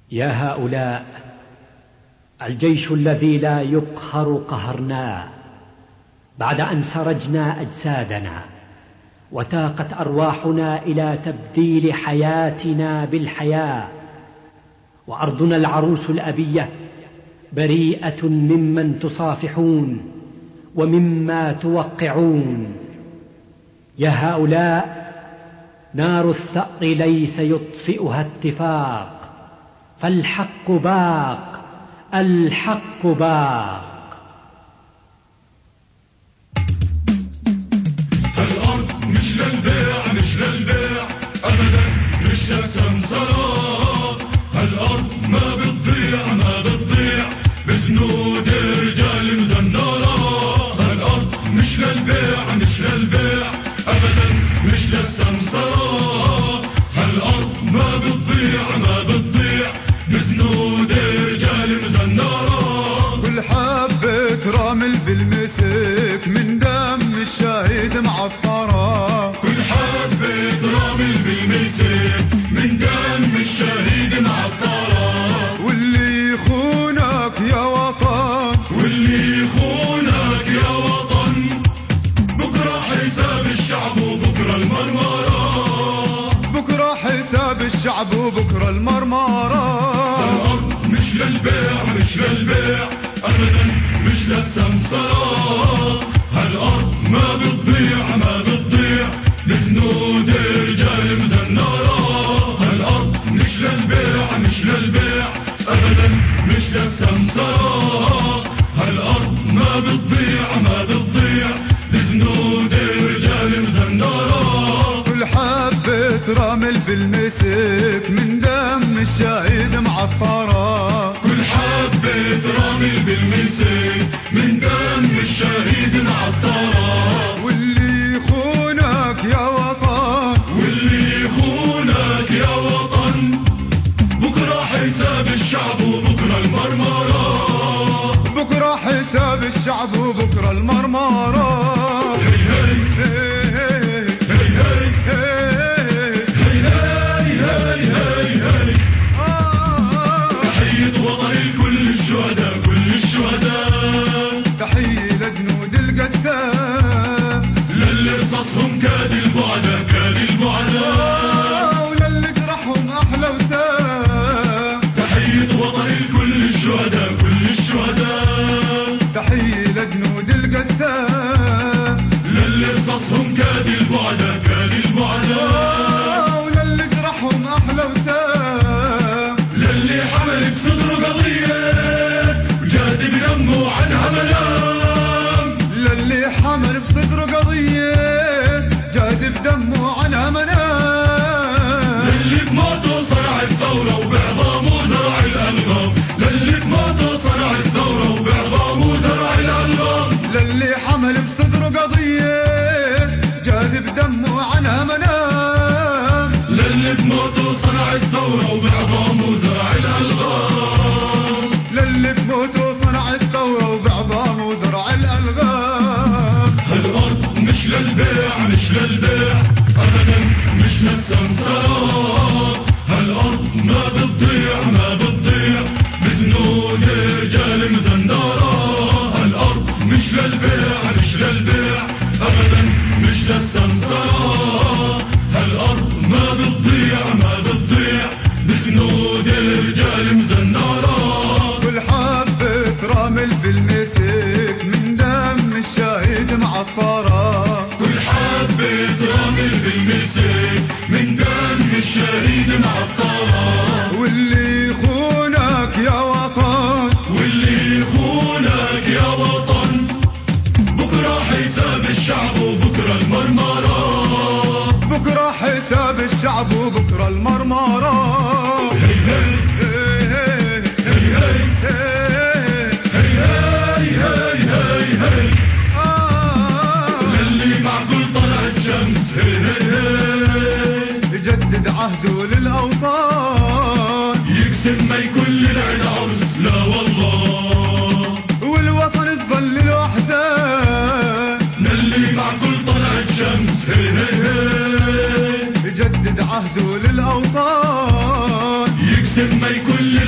يا هؤلاء الجيش الذي لا يقهر قهرناه بعد أن سرجنا أجسادنا وتاقت أرواحنا إلى تبديل حياتنا بالحياة، وأرضنا العروس الأبية بريئة ممن تصافحون ومما توقعون. يا هؤلاء نار الثأر ليس يطفئها اتفاق، فالحق باق، الحق باق. هالأرض مش للبيع، مش للبيع أبدا، مش سمسرة. هالأرض ما بتضيع، ما بتضيع بجنود رجال مزنرة. هالأرض مش للبيع، مش للبيع أبدا، مش سمسرة. هالأرض ما بتضيع، ما بتضيع بجنود رجال مزنرة. كل حبة رمل بالمسك من دم الشهيد معطرة. كل حبة رمل بالمسك من دم الشهيد معطرة. واللي يخونك يا وطن، واللي يخونك يا وطن بكرة حساب الشعب وبكرة المرمرة. بكرة حساب الشعب وبكرة المرمرة. الأرض مش للبيع، مش للبيع أبدا، مش للسمسرة. هالأرض ما بتضيع، ما بتضيع بجنود رجال مزنرة. هالأرض مش للبيع، مش للبيع أبدا، مش للسمسرة. هالأرض ما بتضيع، ما بتضيع بجنود رجال مزنرة. كل حبة رمل بالمسك من دم الشهيد معطرة. كل حبة رمل بالمسك من دم الشهيد معطرة. واللي يخونك يا وطن، واللي يخونك يا وطن بكرة حساب الشعب وبكرة المرمرة. بكرة حساب الشعب وبكرة المرمرة. هي هي هي هي هي هي. تحية وطني لكل الشهداء، كل الشهداء. تحية لجنود القسام، للي رصاصهم كاد البعدة، كاد البعدة. وللي جرحهم أحلى وسام. تحية وطني لكل الشهداء، كل الشهداء. تحية لجنود القسام، للي رصاصهم كاد البعدة، كاد البعدة. وللي جرحهم أحلى وسام. للي حمل بصدره قضية وجاد بدمه عنها منام. للي حمل بصدره قضية جاد بدمه عنها منام. للي بموته صنع الثورة وبعظامه زرع الألغام. للي بموته صنع الثورة وبعظامه زرع الألغام. للي حمل بصدره قضية جاد بدمه عنها منام. للي بموته صنع الثورة وبعظامه زرع الألغام. للي بموته صنع الثورة وبعظامه زرع الألغام. هالأرض مش للبيع، مش للبيع أبدا، مش للسمسرة. هالأرض ما بتضيع، ما بتضيع بجنود رجال مزنرة. هالأرض مش للبيع، مش للبيع أبدا، مش للسمسرة. هالأرض ما بتضيع، ما بتضيع بجنود رجال مزنرة. كل حبة رمل بالمسك من دم الشهيد معطرة. كل حبة رمل بالمسك من دم الشهيد معطرة. واللي يخونك يا وطن، واللي يخونك يا وطن بكرة حساب الشعب وبكرة المرمرة. بكرة حساب الشعب وبكرة المرمرة. هي هي هي هي هي هي. للي مع كل طلعت شمس يجدد عهده للأوطان، يقسم ما يكون للعين عرس، لا والله. والوطن تظل له أحزان. للي مع كل طلعت شمس يجدد عهده للأوطان، يقسم ما يكون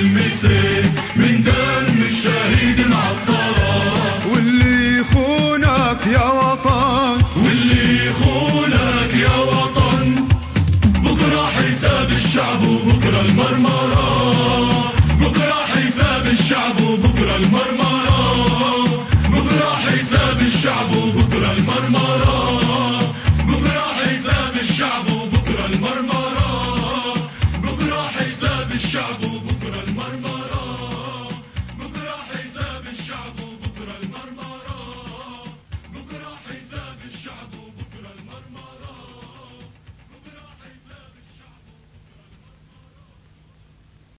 السيف من دم الشهيد معطرة. واللي يخونك يا وطن، واللي يخونك يا وطن، بكرة حساب الشعب وبكرة المرمرة. بكرة حساب الشعب وبكرة المرمرة. بكرة حساب الشعب وبكرة المرمرة. بكرة حساب الشعب وبكرة المرمرة. بكرة حساب الشعب